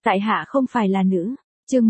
Tại hạ không phải là nữ. Chương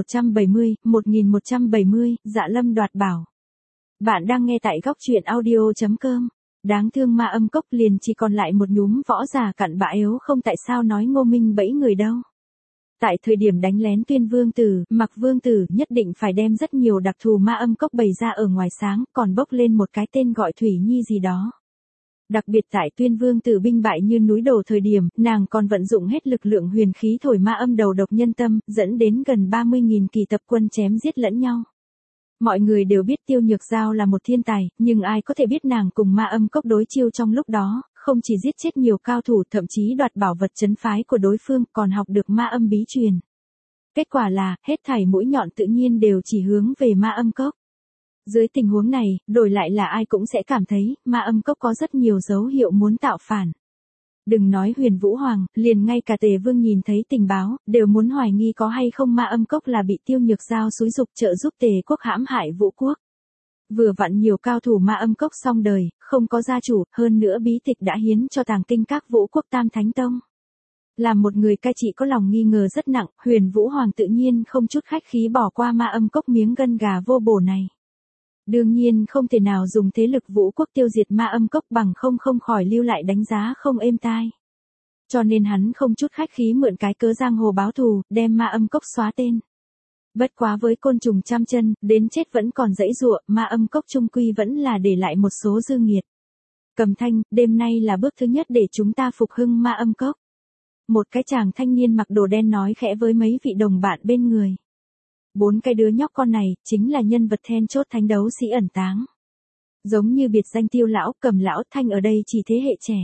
1170, Dạ Lâm đoạt bảo. Bạn đang nghe tại góc truyện audio.com. Đáng thương Ma Âm Cốc liền chỉ còn lại một nhúm võ giả cặn bã yếu không, tại sao nói Ngô Minh bẫy người đâu. Tại thời điểm đánh lén Tuyên Vương Tử, Mặc Vương Tử nhất định phải đem rất nhiều đặc thù Ma Âm Cốc bày ra ở ngoài sáng, còn bốc lên một cái tên gọi Thủy Nhi gì đó. Đặc biệt tại Tuyên Vương Tử binh bại như núi đổ thời điểm, nàng còn vận dụng hết lực lượng huyền khí thổi ma âm đầu độc nhân tâm, dẫn đến gần 30.000 kỳ tập quân chém giết lẫn nhau. Mọi người đều biết Tiêu Nhược Giao là một thiên tài, nhưng ai có thể biết nàng cùng Ma Âm Cốc đối chiêu trong lúc đó, không chỉ giết chết nhiều cao thủ, thậm chí đoạt bảo vật trấn phái của đối phương, còn học được ma âm bí truyền. Kết quả là, hết thảy mũi nhọn tự nhiên đều chỉ hướng về Ma Âm Cốc. Dưới tình huống này, đổi lại là ai cũng sẽ cảm thấy, Ma Âm Cốc có rất nhiều dấu hiệu muốn tạo phản. Đừng nói Huyền Vũ Hoàng, liền ngay cả Tề Vương nhìn thấy tình báo, đều muốn hoài nghi có hay không Ma Âm Cốc là bị Tiêu Nhược Giao xúi giục trợ giúp Tề quốc hãm hại Vũ quốc. Vừa vặn nhiều cao thủ Ma Âm Cốc xong đời, không có gia chủ, hơn nữa bí tịch đã hiến cho tàng kinh các Vũ quốc Tam Thánh Tông. Làm một người cai trị có lòng nghi ngờ rất nặng, Huyền Vũ Hoàng tự nhiên không chút khách khí bỏ qua Ma Âm Cốc miếng gân gà vô bổ này. Đương nhiên không thể nào dùng thế lực Vũ quốc tiêu diệt Ma Âm Cốc bằng không khỏi lưu lại đánh giá không êm tai. Cho nên hắn không chút khách khí mượn cái cớ giang hồ báo thù, đem Ma Âm Cốc xóa tên. Bất quá với côn trùng trăm chân, đến chết vẫn còn giãy giụa, Ma Âm Cốc chung quy vẫn là để lại một số dư nghiệt. Cầm Thanh, đêm nay là bước thứ nhất để chúng ta phục hưng Ma Âm Cốc. Một cái chàng thanh niên mặc đồ đen nói khẽ với mấy vị đồng bạn bên người. 4 cái đứa nhóc con này, chính là nhân vật then chốt thánh đấu sĩ ẩn táng. Giống như biệt danh Tiêu lão, Cầm lão, Thanh ở đây chỉ thế hệ trẻ.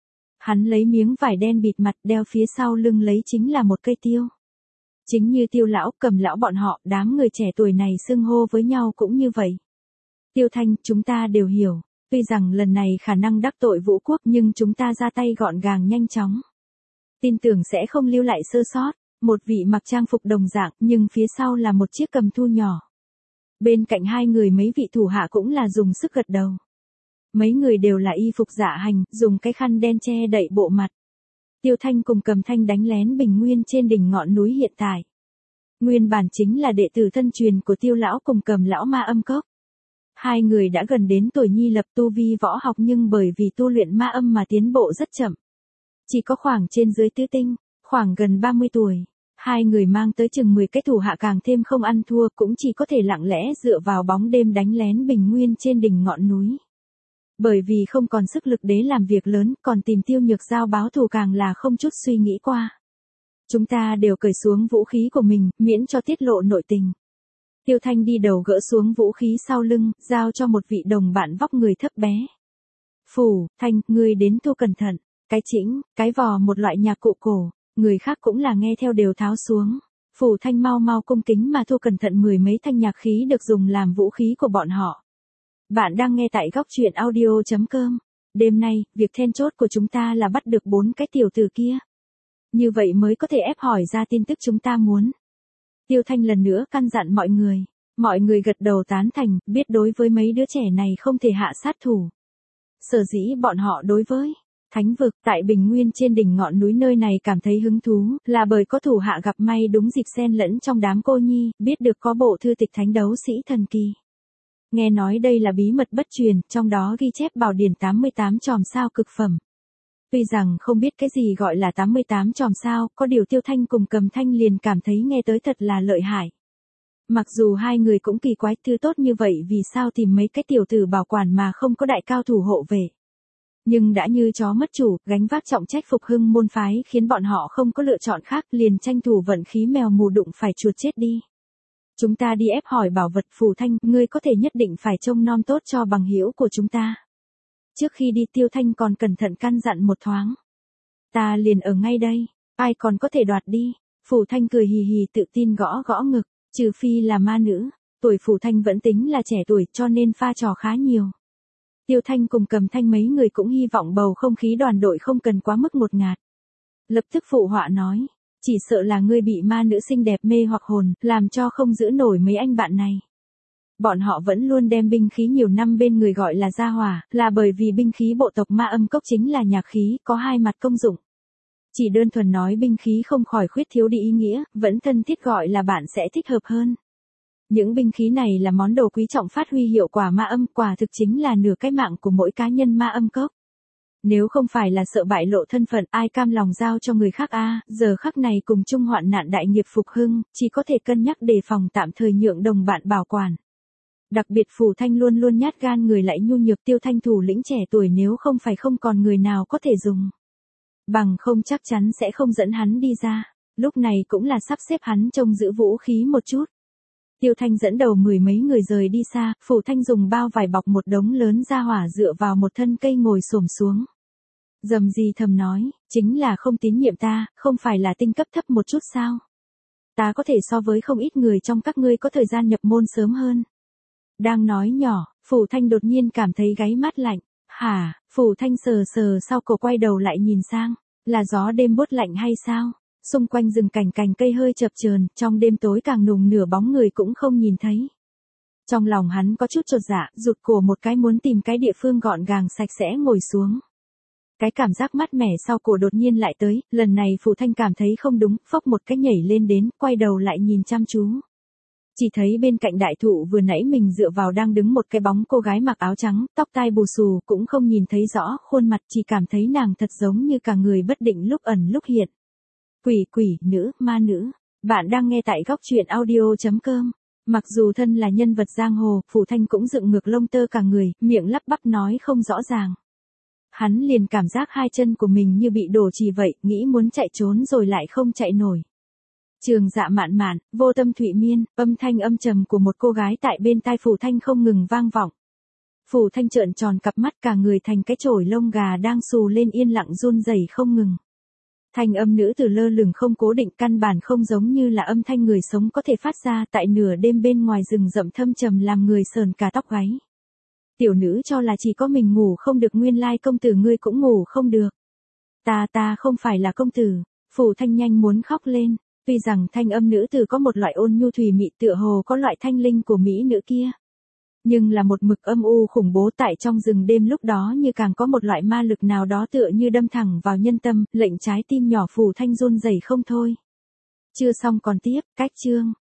Hắn lấy miếng vải đen bịt mặt, đeo phía sau lưng lấy chính là một cây tiêu. Chính như Tiêu lão, Cầm lão bọn họ, đám người trẻ tuổi này xưng hô với nhau cũng như vậy. Tiêu Thanh, chúng ta đều hiểu, tuy rằng lần này khả năng đắc tội Vũ quốc nhưng chúng ta ra tay gọn gàng nhanh chóng. Tin tưởng sẽ không lưu lại sơ sót. Một vị mặc trang phục đồng dạng nhưng phía sau là một chiếc cầm thu nhỏ. Bên cạnh hai người mấy vị thủ hạ cũng là dùng sức gật đầu. Mấy người đều là y phục dạ hành, dùng cái khăn đen che đậy bộ mặt. Tiêu Thanh cùng Cầm Thanh đánh lén Bình Nguyên trên đỉnh ngọn núi hiện tại. Nguyên bản chính là đệ tử thân truyền của Tiêu lão cùng Cầm lão Ma Âm Cốc. Hai người đã gần đến tuổi nhi lập tu vi võ học nhưng bởi vì tu luyện ma âm mà tiến bộ rất chậm. Chỉ có khoảng trên dưới tứ tinh, khoảng gần 30 tuổi. Hai người mang tới chừng 10 cái thủ hạ càng thêm không ăn thua, cũng chỉ có thể lặng lẽ dựa vào bóng đêm đánh lén Bình Nguyên trên đỉnh ngọn núi. Bởi vì không còn sức lực để làm việc lớn, còn tìm Tiêu Nhược Giao báo thù càng là không chút suy nghĩ qua. Chúng ta đều cởi xuống vũ khí của mình, miễn cho tiết lộ nội tình. Tiêu Thanh đi đầu gỡ xuống vũ khí sau lưng, giao cho một vị đồng bạn vóc người thấp bé. Phủ, Thanh, ngươi đến thu cẩn thận, cái chĩnh, cái vò một loại nhạc cụ cổ. Người khác cũng là nghe theo đều tháo xuống. Phủ Thanh mau cung kính mà thu cẩn thận 10 mấy thanh nhạc khí được dùng làm vũ khí của bọn họ. Bạn đang nghe tại góc truyện audio.com. Đêm nay, việc then chốt của chúng ta là bắt được 4 cái tiểu tử kia. Như vậy mới có thể ép hỏi ra tin tức chúng ta muốn. Tiêu Thanh lần nữa căn dặn mọi người. Mọi người gật đầu tán thành, biết đối với mấy đứa trẻ này không thể hạ sát thủ. Sở dĩ bọn họ đối với Thánh vực tại Bình Nguyên trên đỉnh ngọn núi nơi này cảm thấy hứng thú, là bởi có thủ hạ gặp may đúng dịp xen lẫn trong đám cô nhi, biết được có bộ thư tịch thánh đấu sĩ thần kỳ. Nghe nói đây là bí mật bất truyền, trong đó ghi chép bảo điển 88 chòm sao cực phẩm. Tuy rằng không biết cái gì gọi là 88 chòm sao, có điều Tiêu Thanh cùng Cầm Thanh liền cảm thấy nghe tới thật là lợi hại. Mặc dù hai người cũng kỳ quái thư tốt như vậy vì sao tìm mấy cái tiểu tử bảo quản mà không có đại cao thủ hộ vệ. Nhưng đã như chó mất chủ, gánh vác trọng trách phục hưng môn phái khiến bọn họ không có lựa chọn khác, liền tranh thủ vận khí mèo mù đụng phải chuột chết đi. Chúng ta đi ép hỏi bảo vật. Phủ Thanh, ngươi có thể nhất định phải trông nom tốt cho bằng hữu của chúng ta. Trước khi đi Tiêu Thanh còn cẩn thận căn dặn một thoáng. Ta liền ở ngay đây, ai còn có thể đoạt đi. Phủ Thanh cười hì hì tự tin gõ gõ ngực, trừ phi là ma nữ, tuổi Phủ Thanh vẫn tính là trẻ tuổi cho nên pha trò khá nhiều. Tiêu Thanh cùng Cầm Thanh mấy người cũng hy vọng bầu không khí đoàn đội không cần quá mức ngột ngạt. Lập tức phụ họa nói, chỉ sợ là ngươi bị ma nữ xinh đẹp mê hoặc hồn, làm cho không giữ nổi mấy anh bạn này. Bọn họ vẫn luôn đem binh khí nhiều năm bên người gọi là gia hỏa, là bởi vì binh khí bộ tộc Ma Âm Cốc chính là nhạc khí, có hai mặt công dụng. Chỉ đơn thuần nói binh khí không khỏi khuyết thiếu đi ý nghĩa, vẫn thân thiết gọi là bạn sẽ thích hợp hơn. Những binh khí này là món đồ quý trọng phát huy hiệu quả ma âm, quả thực chính là nửa cái mạng của mỗi cá nhân ma âm cốc. Nếu không phải là sợ bại lộ thân phận, ai cam lòng giao cho người khác giờ khắc này cùng chung hoạn nạn đại nghiệp phục hưng, chỉ có thể cân nhắc đề phòng tạm thời nhượng đồng bạn bảo quản. Đặc biệt Phù Thanh luôn luôn nhát gan người lại nhu nhược, Tiêu Thanh thủ lĩnh trẻ tuổi nếu không phải không còn người nào có thể dùng. Bằng không chắc chắn sẽ không dẫn hắn đi ra, lúc này cũng là sắp xếp hắn trông giữ vũ khí một chút. Tiêu Thanh dẫn đầu mười mấy người rời đi xa, Phù Thanh dùng bao vải bọc một đống lớn ra hỏa dựa vào một thân cây ngồi xổm xuống. Dầm gì thầm nói, chính là không tín nhiệm ta, không phải là tinh cấp thấp một chút sao? Ta có thể so với không ít người trong các ngươi có thời gian nhập môn sớm hơn. Đang nói nhỏ, Phù Thanh đột nhiên cảm thấy gáy mát lạnh. Hả? Phù Thanh sờ sờ sau cổ quay đầu lại nhìn sang, là gió đêm buốt lạnh hay sao? Xung quanh rừng cành cây hơi chập chờn, trong đêm tối càng nùng nửa bóng người cũng không nhìn thấy. Trong lòng hắn có chút chột dạ, rụt cổ một cái muốn tìm cái địa phương gọn gàng sạch sẽ ngồi xuống. Cái cảm giác mát mẻ sau cổ đột nhiên lại tới, lần này Phù Thanh cảm thấy không đúng, phốc một cái nhảy lên đến, quay đầu lại nhìn chăm chú. Chỉ thấy bên cạnh đại thụ vừa nãy mình dựa vào đang đứng một cái bóng cô gái mặc áo trắng, tóc tai bù xù, cũng không nhìn thấy rõ khuôn mặt, chỉ cảm thấy nàng thật giống như cả người bất định lúc ẩn lúc hiện. Quỷ, nữ, ma nữ. Bạn đang nghe tại góc truyện audio.com. Mặc dù thân là nhân vật giang hồ, Phù Thanh cũng dựng ngược lông tơ cả người, miệng lắp bắp nói không rõ ràng. Hắn liền cảm giác hai chân của mình như bị đổ chì vậy, nghĩ muốn chạy trốn rồi lại không chạy nổi. Trường dạ mạn mạn, vô tâm thụy miên, âm thanh âm trầm của một cô gái tại bên tai Phù Thanh không ngừng vang vọng. Phù Thanh trợn tròn cặp mắt, cả người thành cái chổi lông gà đang xù lên yên lặng run rẩy không ngừng. Thanh âm nữ tử lơ lửng không cố định, căn bản không giống như là âm thanh người sống có thể phát ra tại nửa đêm bên ngoài rừng rậm thâm trầm làm người sờn cả tóc gáy. Tiểu nữ cho là chỉ có mình ngủ không được, nguyên lai công tử ngươi cũng ngủ không được. Ta không phải là công tử. Phù Thanh nhanh muốn khóc lên. Tuy rằng thanh âm nữ tử có một loại ôn nhu thùy mị, tựa hồ có loại thanh linh của mỹ nữ kia. Nhưng là một mực âm u khủng bố tại trong rừng đêm lúc đó, như càng có một loại ma lực nào đó tựa như đâm thẳng vào nhân tâm, lệnh trái tim nhỏ Phù Thanh run rẩy không thôi. Chưa xong còn tiếp, cách chương.